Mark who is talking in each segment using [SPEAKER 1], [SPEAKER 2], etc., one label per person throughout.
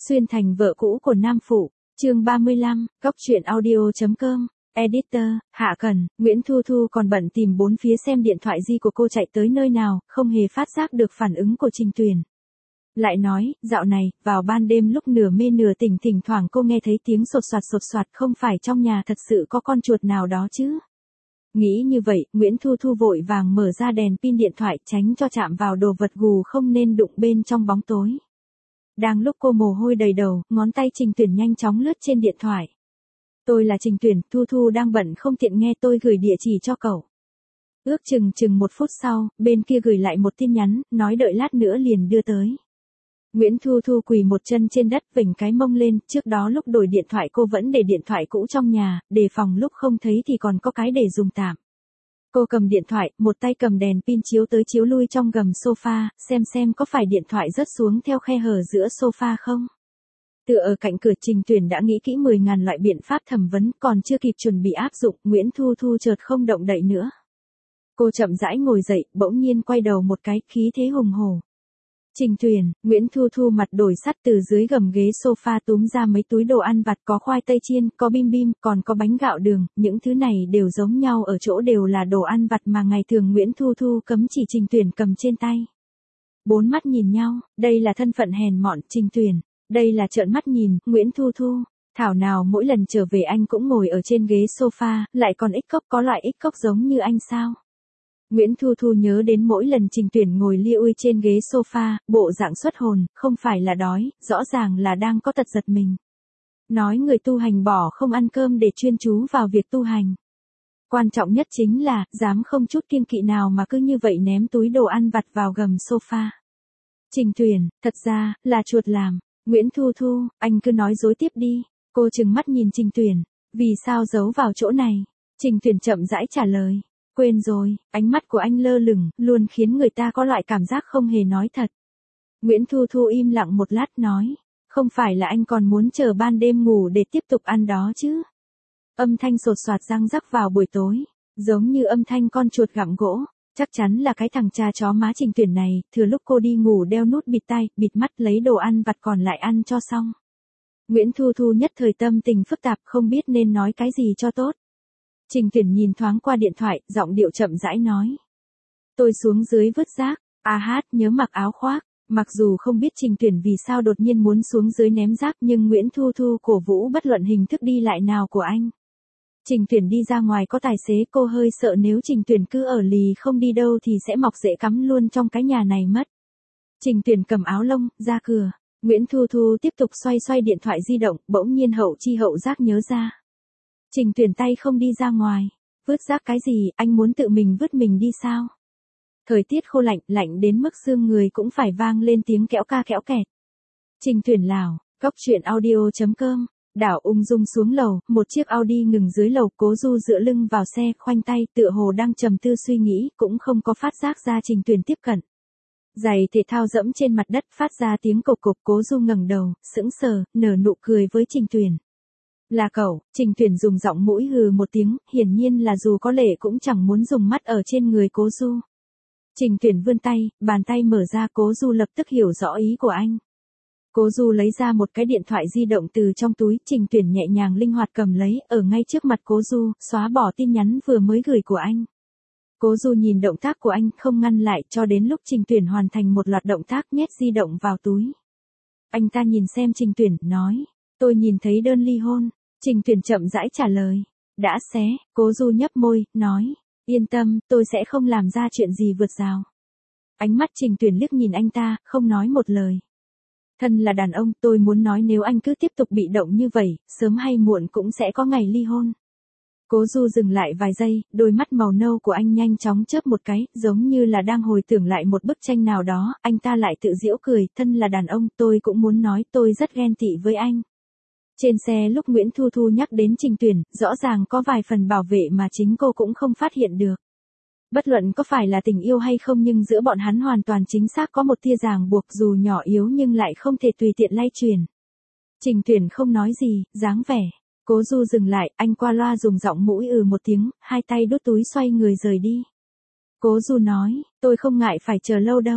[SPEAKER 1] Xuyên thành vợ cũ của nam phụ, chương 35, góc truyện audio.com, editor, Hạ Cần, Nguyễn Thu Thu còn bận tìm bốn phía xem điện thoại di của cô chạy tới nơi nào, không hề phát giác được phản ứng của Trình Tuyền. Lại nói, dạo này, vào ban đêm lúc nửa mê nửa tỉnh thỉnh thoảng cô nghe thấy tiếng sột soạt không phải trong nhà thật sự có con chuột nào đó chứ. Nghĩ như vậy, Nguyễn Thu Thu vội vàng mở ra đèn pin điện thoại tránh cho chạm vào đồ vật gù không nên đụng bên trong bóng tối. Đang lúc cô mồ hôi đầy đầu, ngón tay Trình Tuyền nhanh chóng lướt trên điện thoại. Tôi là Trình Tuyền, Thu Thu đang bận không tiện nghe tôi gửi địa chỉ cho cậu. Ước chừng 1 phút sau, bên kia gửi lại một tin nhắn, nói đợi lát nữa liền đưa tới. Nguyễn Thu Thu quỳ một chân trên đất vểnh cái mông lên, trước đó lúc đổi điện thoại cô vẫn để điện thoại cũ trong nhà, đề phòng lúc không thấy thì còn có cái để dùng tạm. Cô cầm điện thoại, một tay cầm đèn pin chiếu tới chiếu lui trong gầm sofa, xem có phải điện thoại rớt xuống theo khe hở giữa sofa không. Tựa ở cạnh cửa Trình Tuyền đã nghĩ kỹ 10.000 loại biện pháp thẩm vấn, còn chưa kịp chuẩn bị áp dụng, Nguyễn Thu Thu chợt không động đậy nữa. Cô chậm rãi ngồi dậy, bỗng nhiên quay đầu một cái, khí thế hùng hổ. Trình Tuyền, Nguyễn Thu Thu mặt đổi sắt từ dưới gầm ghế sofa túm ra mấy túi đồ ăn vặt, có khoai tây chiên, có bim bim, còn có bánh gạo đường, những thứ này đều giống nhau ở chỗ đều là đồ ăn vặt mà ngày thường Nguyễn Thu Thu cấm chỉ Trình Tuyền cầm trên tay. Bốn mắt nhìn nhau, đây là thân phận hèn mọn Trình Tuyền, đây là trợn mắt nhìn Nguyễn Thu Thu. Thảo nào mỗi lần trở về anh cũng ngồi ở trên ghế sofa, lại còn ích cốc, có loại ích cốc giống như anh sao? Nguyễn Thu Thu nhớ đến mỗi lần Trình Tuyền ngồi lia ui trên ghế sofa, bộ dạng xuất hồn, không phải là đói, rõ ràng là đang có tật giật mình. Nói người tu hành bỏ không ăn cơm để chuyên chú vào việc tu hành. Quan trọng nhất chính là, dám không chút kiêng kỵ nào mà cứ như vậy ném túi đồ ăn vặt vào gầm sofa. Trình Tuyền, thật ra, là chuột làm. Nguyễn Thu Thu, anh cứ nói dối tiếp đi. Cô trừng mắt nhìn Trình Tuyền. Vì sao giấu vào chỗ này? Trình Tuyền chậm rãi trả lời. Quên rồi, ánh mắt của anh lơ lửng, luôn khiến người ta có loại cảm giác không hề nói thật. Nguyễn Thu Thu im lặng một lát nói, không phải là anh còn muốn chờ ban đêm ngủ để tiếp tục ăn đó chứ? Âm thanh sột soạt răng rắc vào buổi tối, giống như âm thanh con chuột gặm gỗ, chắc chắn là cái thằng cha chó má Trình Tuyền này, thừa lúc cô đi ngủ đeo nút bịt tai, bịt mắt lấy đồ ăn vặt còn lại ăn cho xong. Nguyễn Thu Thu nhất thời tâm tình phức tạp không biết nên nói cái gì cho tốt. Trình Tuyền nhìn thoáng qua điện thoại, giọng điệu chậm rãi nói. Tôi xuống dưới vứt rác, nhớ mặc áo khoác. Mặc dù không biết Trình Tuyền vì sao đột nhiên muốn xuống dưới ném rác nhưng Nguyễn Thu Thu cổ vũ bất luận hình thức đi lại nào của anh. Trình Tuyền đi ra ngoài có tài xế, cô hơi sợ nếu Trình Tuyền cứ ở lì không đi đâu thì sẽ mọc rễ cắm luôn trong cái nhà này mất. Trình Tuyền cầm áo lông, ra cửa. Nguyễn Thu Thu tiếp tục xoay điện thoại di động, bỗng nhiên hậu chi hậu giác nhớ ra. Trình Tuyền tay không đi ra ngoài. Vứt rác cái gì, anh muốn tự mình vứt mình đi sao? Thời tiết khô lạnh đến mức xương người cũng phải vang lên tiếng kẽo ca kẽo kẹt. Trình Tuyền lào, góc truyện audio.com, đảo ung dung xuống lầu, một chiếc Audi ngừng dưới lầu, Cố Du dựa lưng vào xe, khoanh tay, tựa hồ đang trầm tư suy nghĩ, cũng không có phát giác ra Trình Tuyền tiếp cận. Giày thể thao dẫm trên mặt đất phát ra tiếng cộc cộc, Cố Du ngẩng đầu, sững sờ, nở nụ cười với Trình Tuyền. Là cậu, Trình Tuyền dùng giọng mũi hừ một tiếng, hiển nhiên là dù có lệ cũng chẳng muốn dùng mắt ở trên người Cố Du. Trình Tuyền vươn tay, bàn tay mở ra, Cố Du lập tức hiểu rõ ý của anh. Cố Du lấy ra một cái điện thoại di động từ trong túi, Trình Tuyền nhẹ nhàng linh hoạt cầm lấy, ở ngay trước mặt Cố Du, xóa bỏ tin nhắn vừa mới gửi của anh. Cố Du nhìn động tác của anh, không ngăn lại cho đến lúc Trình Tuyền hoàn thành một loạt động tác nhét di động vào túi. Anh ta nhìn xem Trình Tuyền, nói, tôi nhìn thấy đơn ly hôn. Trình Tuyền chậm rãi trả lời. Đã xé, Cố Du nhấp môi, nói. Yên tâm, tôi sẽ không làm ra chuyện gì vượt rào. Ánh mắt Trình Tuyền liếc nhìn anh ta, không nói một lời. Thân là đàn ông, tôi muốn nói nếu anh cứ tiếp tục bị động như vậy, sớm hay muộn cũng sẽ có ngày ly hôn. Cố Du dừng lại vài giây, đôi mắt màu nâu của anh nhanh chóng chớp một cái, giống như là đang hồi tưởng lại một bức tranh nào đó, anh ta lại tự giễu cười, thân là đàn ông, tôi cũng muốn nói tôi rất ghen tị với anh. Trên xe lúc Nguyễn Thu Thu nhắc đến Trình Tuyền, rõ ràng có vài phần bảo vệ mà chính cô cũng không phát hiện được. Bất luận có phải là tình yêu hay không nhưng giữa bọn hắn hoàn toàn chính xác có một tia ràng buộc dù nhỏ yếu nhưng lại không thể tùy tiện lay truyền. Trình Tuyền không nói gì, dáng vẻ. Cố Du dừng lại, anh qua loa dùng giọng mũi một tiếng, hai tay đút túi xoay người rời đi. Cố Du nói, tôi không ngại phải chờ lâu đâu.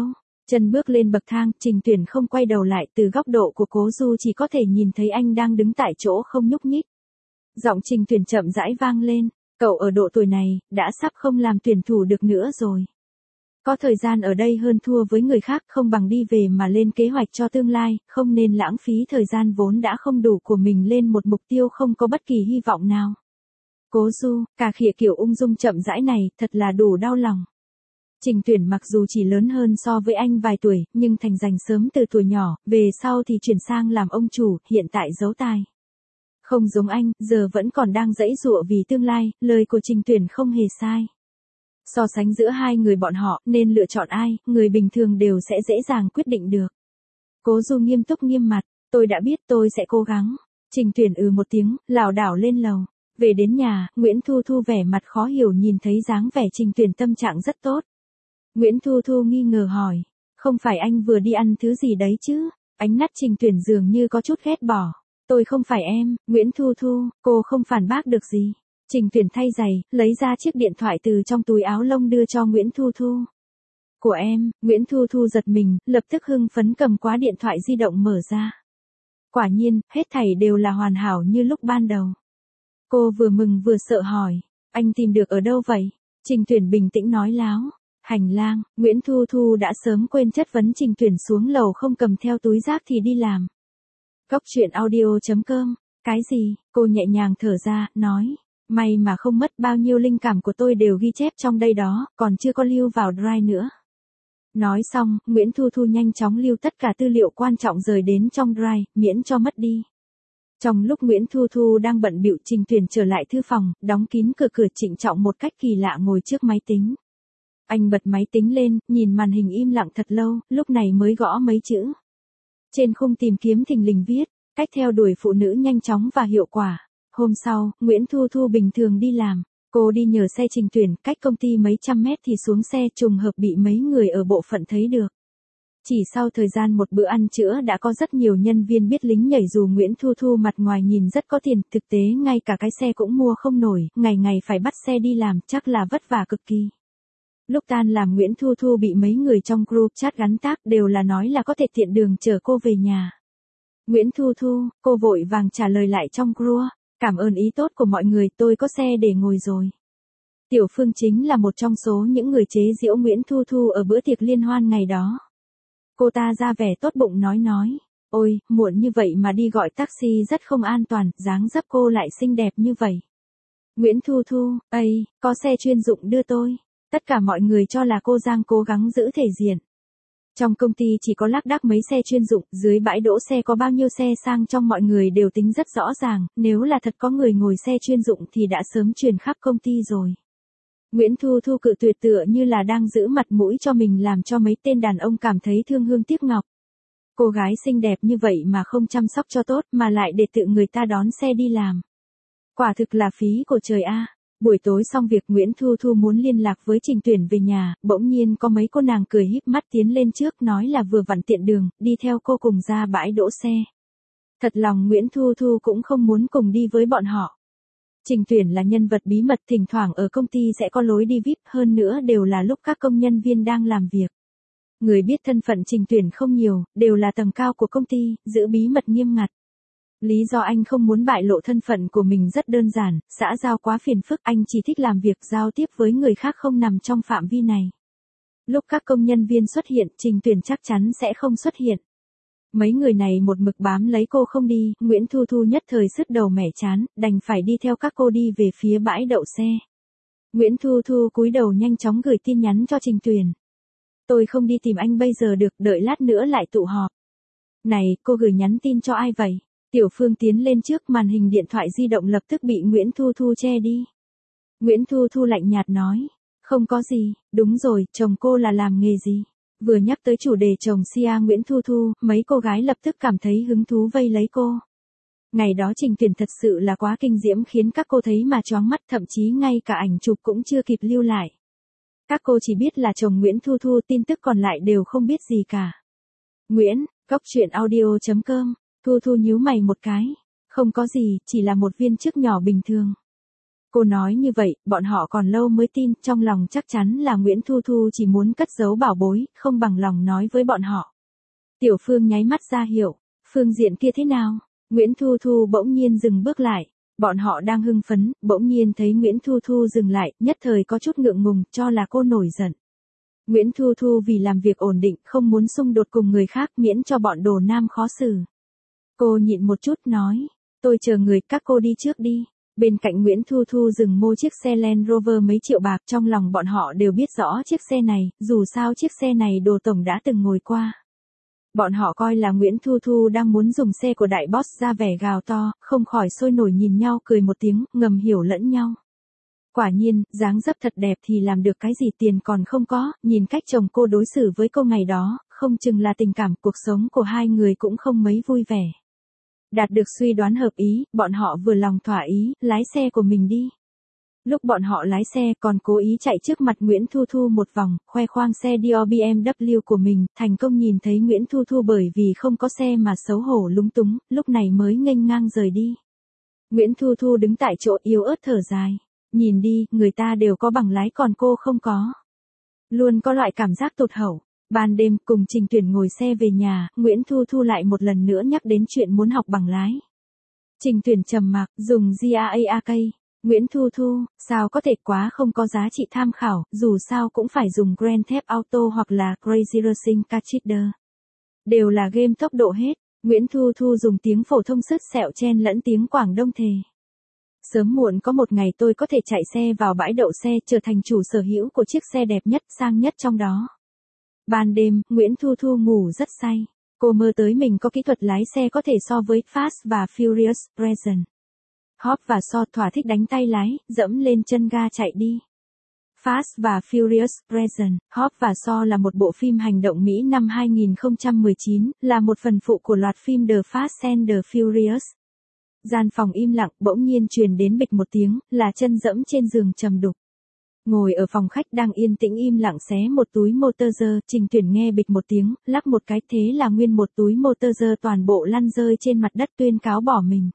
[SPEAKER 1] Chân bước lên bậc thang, Trình Tuyển không quay đầu lại, từ góc độ của Cố Du chỉ có thể nhìn thấy anh đang đứng tại chỗ không nhúc nhích. Giọng Trình Tuyển chậm rãi vang lên, cậu ở độ tuổi này, đã sắp không làm tuyển thủ được nữa rồi. Có thời gian ở đây hơn thua với người khác, không bằng đi về mà lên kế hoạch cho tương lai, không nên lãng phí thời gian vốn đã không đủ của mình lên một mục tiêu không có bất kỳ hy vọng nào. Cố Du, cà khịa kiểu ung dung chậm rãi này, thật là đủ đau lòng. Trình Tuyển mặc dù chỉ lớn hơn so với anh vài tuổi, nhưng thành danh sớm từ tuổi nhỏ, về sau thì chuyển sang làm ông chủ, hiện tại giấu tài. Không giống anh, giờ vẫn còn đang giãy giụa vì tương lai, lời của Trình Tuyển không hề sai. So sánh giữa hai người bọn họ, nên lựa chọn ai, người bình thường đều sẽ dễ dàng quyết định được. Cố Du nghiêm túc nghiêm mặt, tôi đã biết tôi sẽ cố gắng. Trình Tuyển một tiếng, lảo đảo lên lầu. Về đến nhà, Nguyễn Thu Thu vẻ mặt khó hiểu nhìn thấy dáng vẻ Trình Tuyển tâm trạng rất tốt. Nguyễn Thu Thu nghi ngờ hỏi, không phải anh vừa đi ăn thứ gì đấy chứ? Ánh mắt Trình Tuyển dường như có chút ghét bỏ. Tôi không phải em, Nguyễn Thu Thu, cô không phản bác được gì. Trình Tuyển thay giày, lấy ra chiếc điện thoại từ trong túi áo lông đưa cho Nguyễn Thu Thu. Của em, Nguyễn Thu Thu giật mình, lập tức hưng phấn cầm quá điện thoại di động mở ra. Quả nhiên, hết thảy đều là hoàn hảo như lúc ban đầu. Cô vừa mừng vừa sợ hỏi, anh tìm được ở đâu vậy? Trình Tuyển bình tĩnh nói láo. Hành lang, Nguyễn Thu Thu đã sớm quên chất vấn Trình Tuyển xuống lầu không cầm theo túi rác thì đi làm. Cốc truyện audio.com, cái gì, cô nhẹ nhàng thở ra, nói, may mà không mất bao nhiêu linh cảm của tôi đều ghi chép trong đây đó, còn chưa có lưu vào drive nữa. Nói xong, Nguyễn Thu Thu nhanh chóng lưu tất cả tư liệu quan trọng rời đến trong drive, miễn cho mất đi. Trong lúc Nguyễn Thu Thu đang bận bịu, Trình Tuyển trở lại thư phòng, đóng kín cửa trịnh trọng một cách kỳ lạ ngồi trước máy tính. Anh bật máy tính lên, nhìn màn hình im lặng thật lâu, lúc này mới gõ mấy chữ. Trên khung tìm kiếm thình lình viết, cách theo đuổi phụ nữ nhanh chóng và hiệu quả. Hôm sau, Nguyễn Thu Thu bình thường đi làm. Cô đi nhờ xe Trình Tuyển, cách công ty mấy trăm mét thì xuống xe, trùng hợp bị mấy người ở bộ phận thấy được. Chỉ sau thời gian một bữa ăn trưa đã có rất nhiều nhân viên biết lính nhảy dù Nguyễn Thu Thu mặt ngoài nhìn rất có tiền, thực tế ngay cả cái xe cũng mua không nổi, ngày ngày phải bắt xe đi làm, chắc là vất vả cực kỳ. Lúc tan làm Nguyễn Thu Thu bị mấy người trong group chat gắn tác đều là nói là có thể tiện đường chở cô về nhà. Nguyễn Thu Thu, cô vội vàng trả lời lại trong group, cảm ơn ý tốt của mọi người, tôi có xe để ngồi rồi. Tiểu Phương chính là một trong số những người chế giễu Nguyễn Thu Thu ở bữa tiệc liên hoan ngày đó. Cô ta ra vẻ tốt bụng nói, ôi, muộn như vậy mà đi gọi taxi rất không an toàn, dáng dấp cô lại xinh đẹp như vậy. Nguyễn Thu Thu, có xe chuyên dụng đưa tôi. Tất cả mọi người cho là cô Giang cố gắng giữ thể diện. Trong công ty chỉ có lác đác mấy xe chuyên dụng, dưới bãi đỗ xe có bao nhiêu xe sang trong mọi người đều tính rất rõ ràng, nếu là thật có người ngồi xe chuyên dụng thì đã sớm truyền khắp công ty rồi. Nguyễn Thu Thu cự tuyệt tựa như là đang giữ mặt mũi cho mình làm cho mấy tên đàn ông cảm thấy thương hương tiếc ngọc. Cô gái xinh đẹp như vậy mà không chăm sóc cho tốt mà lại để tự người ta đón xe đi làm. Quả thực là phí của trời a. Buổi tối xong việc Nguyễn Thu Thu muốn liên lạc với Trình Tuyển về nhà, bỗng nhiên có mấy cô nàng cười híp mắt tiến lên trước nói là vừa vặn tiện đường, đi theo cô cùng ra bãi đỗ xe. Thật lòng Nguyễn Thu Thu cũng không muốn cùng đi với bọn họ. Trình Tuyển là nhân vật bí mật, thỉnh thoảng ở công ty sẽ có lối đi VIP, hơn nữa đều là lúc các công nhân viên đang làm việc. Người biết thân phận Trình Tuyển không nhiều, đều là tầng cao của công ty, giữ bí mật nghiêm ngặt. Lý do anh không muốn bại lộ thân phận của mình rất đơn giản, xã giao quá phiền phức, anh chỉ thích làm việc giao tiếp với người khác không nằm trong phạm vi này. Lúc các công nhân viên xuất hiện, Trình Tuyển chắc chắn sẽ không xuất hiện. Mấy người này một mực bám lấy cô không đi, Nguyễn Thu Thu nhất thời sứt đầu mẻ chán, đành phải đi theo các cô đi về phía bãi đậu xe. Nguyễn Thu Thu cúi đầu nhanh chóng gửi tin nhắn cho Trình Tuyển. Tôi không đi tìm anh bây giờ được, đợi lát nữa lại tụ họp. Này, cô gửi nhắn tin cho ai vậy? Tiểu Phương tiến lên trước, màn hình điện thoại di động lập tức bị Nguyễn Thu Thu che đi. Nguyễn Thu Thu lạnh nhạt nói, không có gì, đúng rồi, chồng cô là làm nghề gì? Vừa nhắc tới chủ đề chồng Sia Nguyễn Thu Thu, mấy cô gái lập tức cảm thấy hứng thú vây lấy cô. Ngày đó Trình Tuyển thật sự là quá kinh diễm khiến các cô thấy mà choáng mắt, thậm chí ngay cả ảnh chụp cũng chưa kịp lưu lại. Các cô chỉ biết là chồng Nguyễn Thu Thu, tin tức còn lại đều không biết gì cả. Nguyễn, Cốc truyện audio.com, Thu Thu nhíu mày một cái. Không có gì, chỉ là một viên chức nhỏ bình thường. Cô nói như vậy, bọn họ còn lâu mới tin, trong lòng chắc chắn là Nguyễn Thu Thu chỉ muốn cất giấu bảo bối, không bằng lòng nói với bọn họ. Tiểu Phương nháy mắt ra hiệu, phương diện kia thế nào? Nguyễn Thu Thu bỗng nhiên dừng bước lại. Bọn họ đang hưng phấn, bỗng nhiên thấy Nguyễn Thu Thu dừng lại, nhất thời có chút ngượng ngùng, cho là cô nổi giận. Nguyễn Thu Thu vì làm việc ổn định, không muốn xung đột cùng người khác miễn cho bọn đồ nam khó xử. Cô nhịn một chút nói, tôi chờ người, các cô đi trước đi. Bên cạnh Nguyễn Thu Thu dừng mua chiếc xe Land Rover mấy triệu bạc, trong lòng bọn họ đều biết rõ chiếc xe này, dù sao chiếc xe này Đồ Tổng đã từng ngồi qua. Bọn họ coi là Nguyễn Thu Thu đang muốn dùng xe của đại boss ra vẻ gào to, không khỏi sôi nổi nhìn nhau cười một tiếng, ngầm hiểu lẫn nhau. Quả nhiên, dáng dấp thật đẹp thì làm được cái gì, tiền còn không có, nhìn cách chồng cô đối xử với cô ngày đó, không chừng là tình cảm, cuộc sống của hai người cũng không mấy vui vẻ. Đạt được suy đoán hợp ý, bọn họ vừa lòng thỏa ý, lái xe của mình đi. Lúc bọn họ lái xe còn cố ý chạy trước mặt Nguyễn Thu Thu một vòng, khoe khoang xe Dior BMW của mình, thành công nhìn thấy Nguyễn Thu Thu bởi vì không có xe mà xấu hổ lúng túng, lúc này mới nghênh ngang rời đi. Nguyễn Thu Thu đứng tại chỗ yếu ớt thở dài. Nhìn đi, người ta đều có bằng lái còn cô không có. Luôn có loại cảm giác tụt hậu. Ban đêm cùng Trình Tuyển ngồi xe về nhà, Nguyễn Thu Thu lại một lần nữa nhắc đến chuyện muốn học bằng lái. Trình Tuyển trầm mặc, dùng GAAK. Nguyễn Thu Thu, sao có thể, quá không có giá trị tham khảo, dù sao cũng phải dùng Grand Theft Auto hoặc là Crazy Racing Car Cheater. Đều là game tốc độ hết. Nguyễn Thu Thu dùng tiếng phổ thông sứt sẹo chen lẫn tiếng Quảng Đông thề. Sớm muộn có một ngày tôi có thể chạy xe vào bãi đậu xe, trở thành chủ sở hữu của chiếc xe đẹp nhất, sang nhất trong đó. Ban đêm, Nguyễn Thu Thu ngủ rất say. Cô mơ tới mình có kỹ thuật lái xe có thể so với Fast và Furious Present. Hop và So thỏa thích đánh tay lái, dẫm lên chân ga chạy đi. Fast và Furious Present, Hop và So là một bộ phim hành động Mỹ năm 2019, là một phần phụ của loạt phim The Fast and the Furious. Gian phòng im lặng, bỗng nhiên truyền đến bịch một tiếng, là chân dẫm trên giường trầm đục. Ngồi ở phòng khách đang yên tĩnh im lặng xé một túi motor dơ, Trình Tuyển nghe bịch một tiếng, lắc một cái, thế là nguyên một túi motor dơ toàn bộ lăn rơi trên mặt đất, tuyên cáo bỏ mình.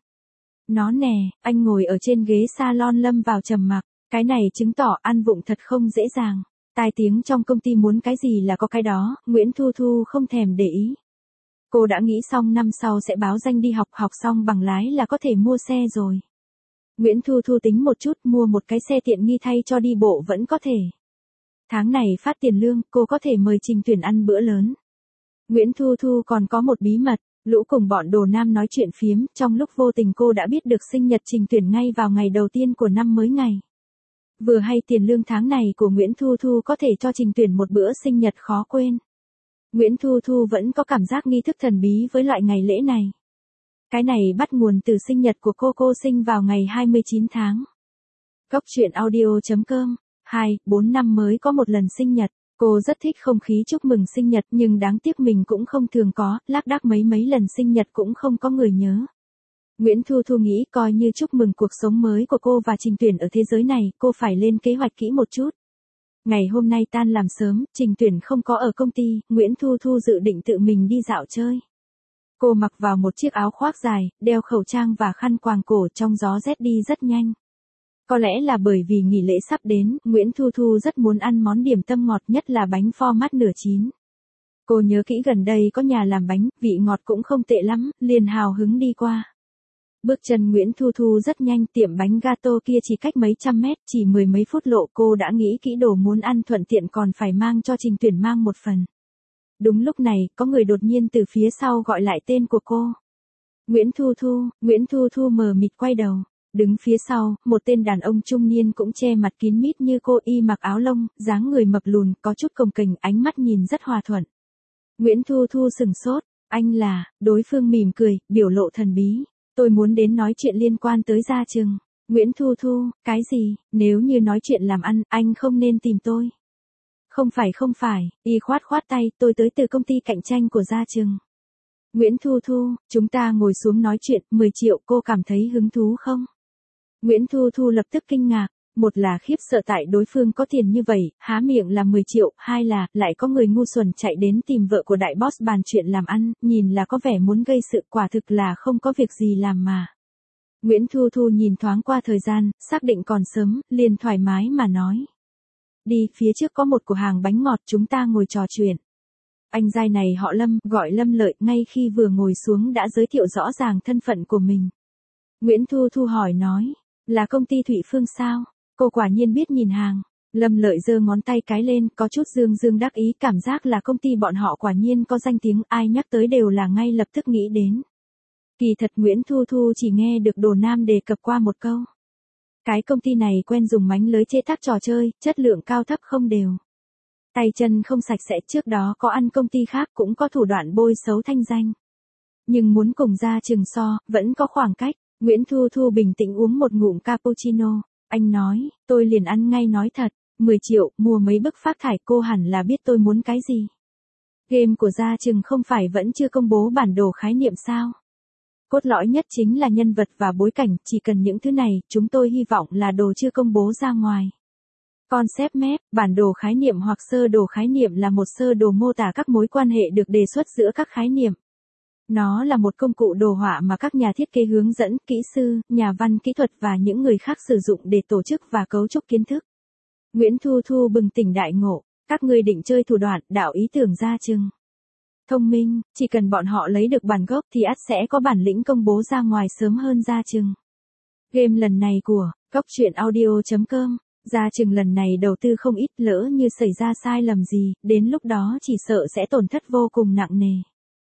[SPEAKER 1] Nó nè, anh ngồi ở trên ghế salon lâm vào trầm mặc, cái này chứng tỏ ăn vụng thật không dễ dàng. Tai tiếng trong công ty muốn cái gì là có cái đó, Nguyễn Thu Thu không thèm để ý. Cô đã nghĩ xong năm sau sẽ báo danh đi học, học xong bằng lái là có thể mua xe rồi. Nguyễn Thu Thu tính một chút, mua một cái xe tiện nghi thay cho đi bộ vẫn có thể. Tháng này phát tiền lương, cô có thể mời Trình Tuyển ăn bữa lớn. Nguyễn Thu Thu còn có một bí mật, lũ cùng bọn đồ nam nói chuyện phiếm, trong lúc vô tình cô đã biết được sinh nhật Trình Tuyển ngay vào ngày đầu tiên của năm mới ngày. Vừa hay tiền lương tháng này của Nguyễn Thu Thu có thể cho Trình Tuyển một bữa sinh nhật khó quên. Nguyễn Thu Thu vẫn có cảm giác nghi thức thần bí với loại ngày lễ này. Cái này bắt nguồn từ sinh nhật của cô sinh vào ngày 29 tháng. Góc truyện audio.com, 4 năm mới có một lần sinh nhật. Cô rất thích không khí chúc mừng sinh nhật nhưng đáng tiếc mình cũng không thường có, lác đác mấy lần sinh nhật cũng không có người nhớ. Nguyễn Thu Thu nghĩ coi như chúc mừng cuộc sống mới của cô và Trình Tuyển ở thế giới này, cô phải lên kế hoạch kỹ một chút. Ngày hôm nay tan làm sớm, Trình Tuyển không có ở công ty, Nguyễn Thu Thu dự định tự mình đi dạo chơi. Cô mặc vào một chiếc áo khoác dài, đeo khẩu trang và khăn quàng cổ, trong gió rét đi rất nhanh. Có lẽ là bởi vì nghỉ lễ sắp đến, Nguyễn Thu Thu rất muốn ăn món điểm tâm ngọt, nhất là bánh format nửa chín. Cô nhớ kỹ gần đây có nhà làm bánh, vị ngọt cũng không tệ lắm, liền hào hứng đi qua. Bước chân Nguyễn Thu Thu rất nhanh, tiệm bánh gato kia chỉ cách mấy trăm mét, chỉ mười mấy phút lộ, cô đã nghĩ kỹ đồ muốn ăn thuận tiện còn phải mang cho Trình Tuyển mang một phần. Đúng lúc này, có người đột nhiên từ phía sau gọi lại tên của cô. Nguyễn Thu Thu mờ mịt quay đầu. Đứng phía sau, một tên đàn ông trung niên cũng che mặt kín mít như cô, y mặc áo lông, dáng người mập lùn, có chút cồng kềnh, ánh mắt nhìn rất hòa thuận. Nguyễn Thu Thu sừng sốt, anh là, đối phương mỉm cười, biểu lộ thần bí. Tôi muốn đến nói chuyện liên quan tới Gia Trừng. Nguyễn Thu Thu, cái gì, nếu như nói chuyện làm ăn, anh không nên tìm tôi. Không phải, y khoát tay, tôi tới từ công ty cạnh tranh của Gia Trừng. Nguyễn Thu Thu, chúng ta ngồi xuống nói chuyện, 10 triệu, cô cảm thấy hứng thú không? Nguyễn Thu Thu lập tức kinh ngạc, một là khiếp sợ tại đối phương có tiền như vậy, há miệng là 10 triệu, hai là, lại có người ngu xuẩn chạy đến tìm vợ của đại boss bàn chuyện làm ăn, nhìn là có vẻ muốn gây sự, quả thực là không có việc gì làm mà. Nguyễn Thu Thu nhìn thoáng qua thời gian, xác định còn sớm, liền thoải mái mà nói. Đi, phía trước có một cửa hàng bánh ngọt chúng ta ngồi trò chuyện. Anh giai này họ Lâm, gọi Lâm Lợi, ngay khi vừa ngồi xuống đã giới thiệu rõ ràng thân phận của mình. Nguyễn Thu Thu hỏi nói, là công ty Thụy Phương sao? Cô quả nhiên biết nhìn hàng. Lâm Lợi giơ ngón tay cái lên, có chút dương dương đắc ý, cảm giác là công ty bọn họ quả nhiên có danh tiếng, ai nhắc tới đều là ngay lập tức nghĩ đến. Kỳ thật Nguyễn Thu Thu chỉ nghe được Đồ Nam đề cập qua một câu. Cái công ty này quen dùng mánh lưới chế tác trò chơi, chất lượng cao thấp không đều. Tay chân không sạch sẽ, trước đó có ăn công ty khác cũng có thủ đoạn bôi xấu thanh danh. Nhưng muốn cùng ra chừng so, vẫn có khoảng cách. Nguyễn Thu Thu bình tĩnh uống một ngụm cappuccino. Anh nói, tôi liền ăn ngay nói thật, 10 triệu, mua mấy bức phác thải, cô hẳn là biết tôi muốn cái gì. Game của gia chừng không phải vẫn chưa công bố bản đồ khái niệm sao? Cốt lõi nhất chính là nhân vật và bối cảnh, chỉ cần những thứ này, chúng tôi hy vọng là đồ chưa công bố ra ngoài. Concept map, bản đồ khái niệm hoặc sơ đồ khái niệm là một sơ đồ mô tả các mối quan hệ được đề xuất giữa các khái niệm. Nó là một công cụ đồ họa mà các nhà thiết kế hướng dẫn, kỹ sư, nhà văn kỹ thuật và những người khác sử dụng để tổ chức và cấu trúc kiến thức. Nguyễn Thu Thu bừng tỉnh đại ngộ, các ngươi định chơi thủ đoạn, đạo ý tưởng ra chừng. Thông minh, chỉ cần bọn họ lấy được bản gốc thì ắt sẽ có bản lĩnh công bố ra ngoài sớm hơn ra chừng. Game lần này của goctruyện.audio.com, ra chừng lần này đầu tư không ít, lỡ như xảy ra sai lầm gì, đến lúc đó chỉ sợ sẽ tổn thất vô cùng nặng nề.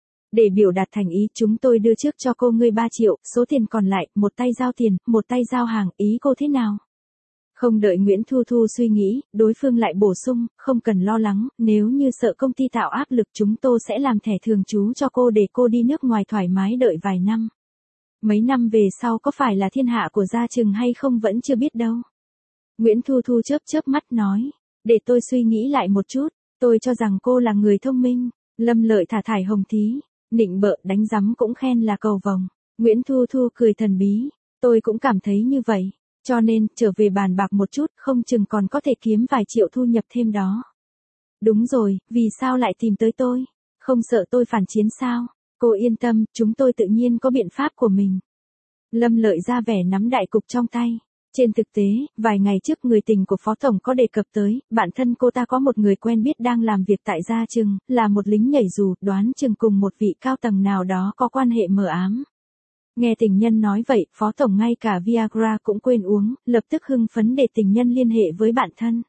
[SPEAKER 1] Để biểu đạt thành ý, chúng tôi đưa trước cho cô ngươi 3 triệu, số tiền còn lại, một tay giao tiền, một tay giao hàng, ý cô thế nào? Không đợi Nguyễn Thu Thu suy nghĩ, đối phương lại bổ sung, không cần lo lắng, nếu như sợ công ty tạo áp lực chúng tôi sẽ làm thẻ thường trú cho cô để cô đi nước ngoài thoải mái đợi vài năm. Mấy năm về sau có phải là thiên hạ của gia chừng hay không vẫn chưa biết đâu. Nguyễn Thu Thu chớp chớp mắt nói, để tôi suy nghĩ lại một chút, tôi cho rằng cô là người thông minh. Lâm Lợi thả thải hồng thí, nịnh bợ đánh giấm cũng khen là cầu vồng. Nguyễn Thu Thu cười thần bí, tôi cũng cảm thấy như vậy. Cho nên, trở về bàn bạc một chút, không chừng còn có thể kiếm vài triệu thu nhập thêm đó. Đúng rồi, vì sao lại tìm tới tôi? Không sợ tôi phản chiến sao? Cô yên tâm, chúng tôi tự nhiên có biện pháp của mình. Lâm Lợi ra vẻ nắm đại cục trong tay. Trên thực tế, vài ngày trước người tình của Phó Tổng có đề cập tới, bản thân cô ta có một người quen biết đang làm việc tại gia chừng, là một lính nhảy dù, đoán chừng cùng một vị cao tầng nào đó có quan hệ mờ ám. Nghe tình nhân nói vậy, Phó Tổng ngay cả Viagra cũng quên uống, lập tức hưng phấn để tình nhân liên hệ với bạn thân.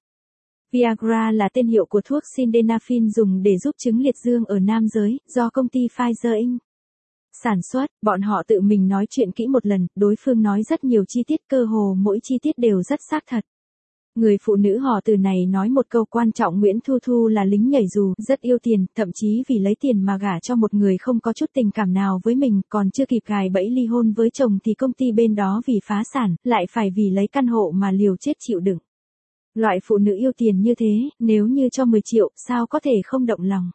[SPEAKER 1] Viagra là tên hiệu của thuốc sildenafil dùng để giúp chứng liệt dương ở nam giới, do công ty Pfizer Inc. sản xuất. Bọn họ tự mình nói chuyện kỹ một lần, đối phương nói rất nhiều chi tiết, cơ hồ mỗi chi tiết đều rất xác thật. Người phụ nữ họ Từ này nói một câu quan trọng, Nguyễn Thu Thu là lính nhảy dù, rất yêu tiền, thậm chí vì lấy tiền mà gả cho một người không có chút tình cảm nào với mình, còn chưa kịp gài bẫy ly hôn với chồng thì công ty bên đó vì phá sản, lại phải vì lấy căn hộ mà liều chết chịu đựng. Loại phụ nữ yêu tiền như thế, nếu như cho 10 triệu, sao có thể không động lòng.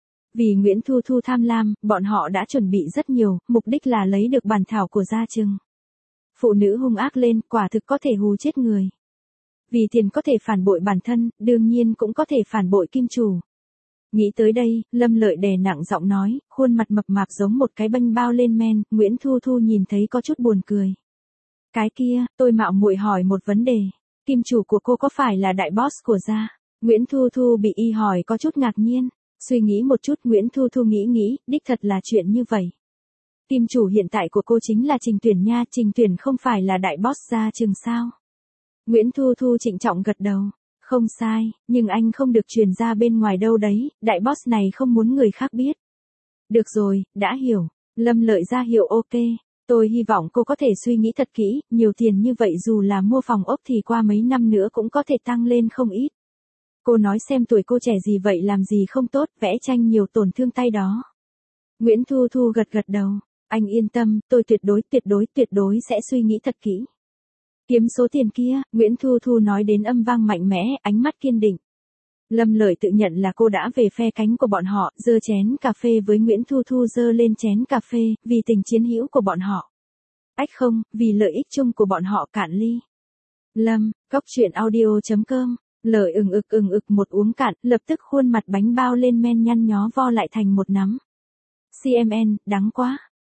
[SPEAKER 1] Vì Nguyễn Thu Thu tham lam, bọn họ đã chuẩn bị rất nhiều, mục đích là lấy được bản thảo của gia chừng. Phụ nữ hung ác lên, quả thực có thể hù chết người. Vì tiền có thể phản bội bản thân, đương nhiên cũng có thể phản bội kim chủ. Nghĩ tới đây, Lâm Lợi đè nặng giọng nói, khuôn mặt mập mạp giống một cái banh bao lên men, Nguyễn Thu Thu nhìn thấy có chút buồn cười. Cái kia, tôi mạo muội hỏi một vấn đề. Kim chủ của cô có phải là đại boss của gia? Nguyễn Thu Thu bị y hỏi có chút ngạc nhiên. Suy nghĩ một chút, Nguyễn Thu Thu nghĩ, đích thật là chuyện như vậy. Kim chủ hiện tại của cô chính là Trình Tuyển nha, Trình Tuyển không phải là đại boss gia chừng sao? Nguyễn Thu Thu trịnh trọng gật đầu. Không sai, nhưng anh không được truyền ra bên ngoài đâu đấy, đại boss này không muốn người khác biết. Được rồi, đã hiểu. Lâm Lợi ra hiệu ok. Tôi hy vọng cô có thể suy nghĩ thật kỹ, nhiều tiền như vậy dù là mua phòng ốc thì qua mấy năm nữa cũng có thể tăng lên không ít. Cô nói xem tuổi cô trẻ gì vậy làm gì không tốt, vẽ tranh nhiều tổn thương tay đó. Nguyễn Thu Thu gật gật đầu. Anh yên tâm, tôi tuyệt đối sẽ suy nghĩ thật kỹ. Kiếm số tiền kia, Nguyễn Thu Thu nói đến âm vang mạnh mẽ, ánh mắt kiên định. Lâm Lợi tự nhận là cô đã về phe cánh của bọn họ, giơ chén cà phê với Nguyễn Thu Thu giơ lên chén cà phê, vì tình chiến hữu của bọn họ. Ách không, vì lợi ích chung của bọn họ cạn ly. Lâm, goctruyện.audio.com, Lợi ừng ực một uống cạn, lập tức khuôn mặt bánh bao lên men nhăn nhó vo lại thành một nắm. CMN, đắng quá.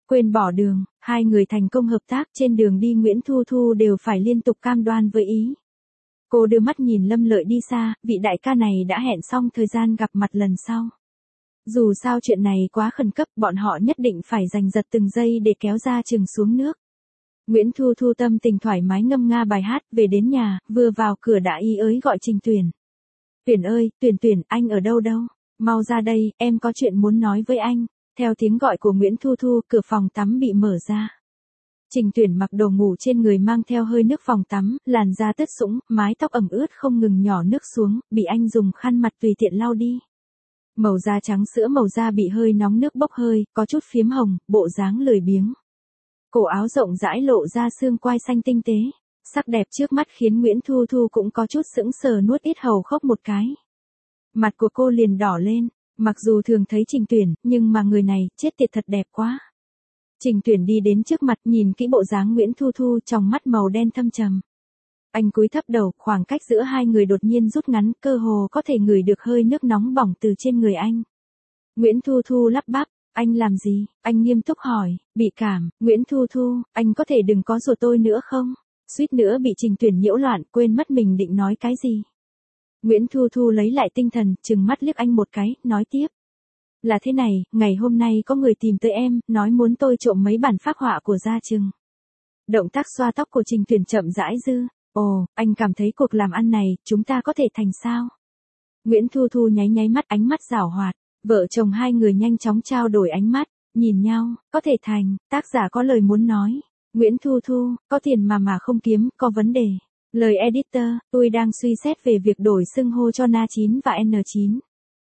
[SPEAKER 1] Quên bỏ đường, hai người thành công hợp tác, trên đường đi Nguyễn Thu Thu đều phải liên tục cam đoan với ý. Cô đưa mắt nhìn Lâm Lợi đi xa, vị đại ca này đã hẹn xong thời gian gặp mặt lần sau. Dù sao chuyện này quá khẩn cấp, bọn họ nhất định phải giành giật từng giây để kéo ra chừng xuống nước. Nguyễn Thu Thu tâm tình thoải mái ngâm nga bài hát, về đến nhà, vừa vào cửa đã ý ới gọi Trình Tuyển. Tuyển ơi, Tuyển, anh ở đâu đâu? Mau ra đây, em có chuyện muốn nói với anh. Theo tiếng gọi của Nguyễn Thu Thu, cửa phòng tắm bị mở ra. Trình Tuyển mặc đồ ngủ trên người mang theo hơi nước phòng tắm, làn da tứt sũng, mái tóc ẩm ướt không ngừng nhỏ nước xuống, bị anh dùng khăn mặt tùy tiện lau đi. Màu da trắng sữa, màu da bị hơi nóng nước bốc hơi, có chút phiếm hồng, bộ dáng lười biếng. Cổ áo rộng rãi lộ ra xương quai xanh tinh tế. Sắc đẹp trước mắt khiến Nguyễn Thu Thu cũng có chút sững sờ, nuốt ít hầu khóc một cái. Mặt của cô liền đỏ lên, mặc dù thường thấy Trình Tuyển, nhưng mà người này, chết tiệt thật đẹp quá. Trình Tuyển đi đến trước mặt, nhìn kỹ bộ dáng Nguyễn Thu Thu, trong mắt màu đen thâm trầm. Anh cúi thấp đầu, khoảng cách giữa hai người đột nhiên rút ngắn, cơ hồ có thể ngửi được hơi nước nóng bỏng từ trên người anh. Nguyễn Thu Thu lắp bắp, anh làm gì? Anh nghiêm túc hỏi, bị cảm. Nguyễn Thu Thu, anh có thể đừng có rủa tôi nữa không? Suýt nữa bị Trình Tuyển nhiễu loạn, quên mất mình định nói cái gì. Nguyễn Thu Thu lấy lại tinh thần, trừng mắt liếc anh một cái, nói tiếp. Là thế này, ngày hôm nay có người tìm tới em, nói muốn tôi trộm mấy bản phác họa của Gia Trừng. Động tác xoa tóc của Trình Tuyển chậm rãi dư. Ồ, anh cảm thấy cuộc làm ăn này, chúng ta có thể thành sao? Nguyễn Thu Thu nháy mắt, ánh mắt giảo hoạt. Vợ chồng hai người nhanh chóng trao đổi ánh mắt, nhìn nhau, có thể thành, tác giả có lời muốn nói. Nguyễn Thu Thu, có tiền mà không kiếm, có vấn đề. Lời editor, tôi đang suy xét về việc đổi xưng hô cho Na9 và N9.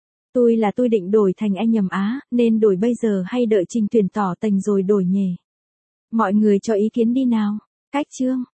[SPEAKER 1] Tôi định đổi thành anh nhầm Á, nên đổi bây giờ hay đợi Trình Tuyển tỏ tình rồi đổi nhỉ? Mọi người cho ý kiến đi nào. Cách chương.